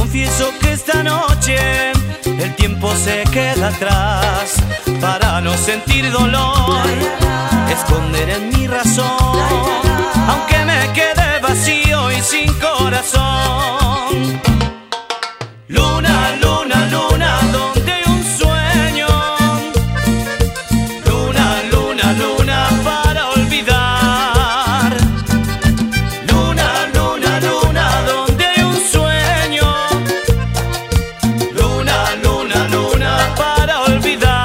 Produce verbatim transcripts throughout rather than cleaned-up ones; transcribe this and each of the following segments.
confieso que esta noche el tiempo se queda atrás. Para no sentir dolor, esconder en mi razón, aunque me quede vacío y sin corazón. Luna, luna, luna, donde hay un sueño. Luna, luna, luna, para olvidar. Luna, luna, luna, donde hay un sueño. Luna, luna, luna, para olvidar.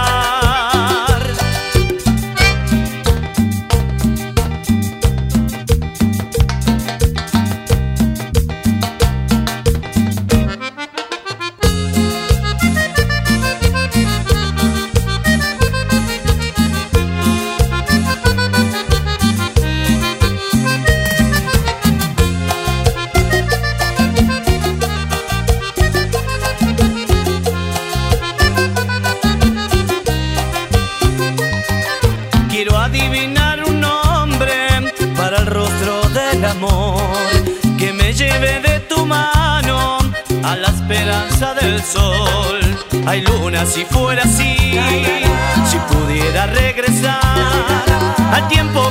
Quiero adivinar un nombre para el rostro del amor, que me lleve de tu mano a la esperanza del sol. Ay, luna, si fuera así, si pudiera regresar al tiempo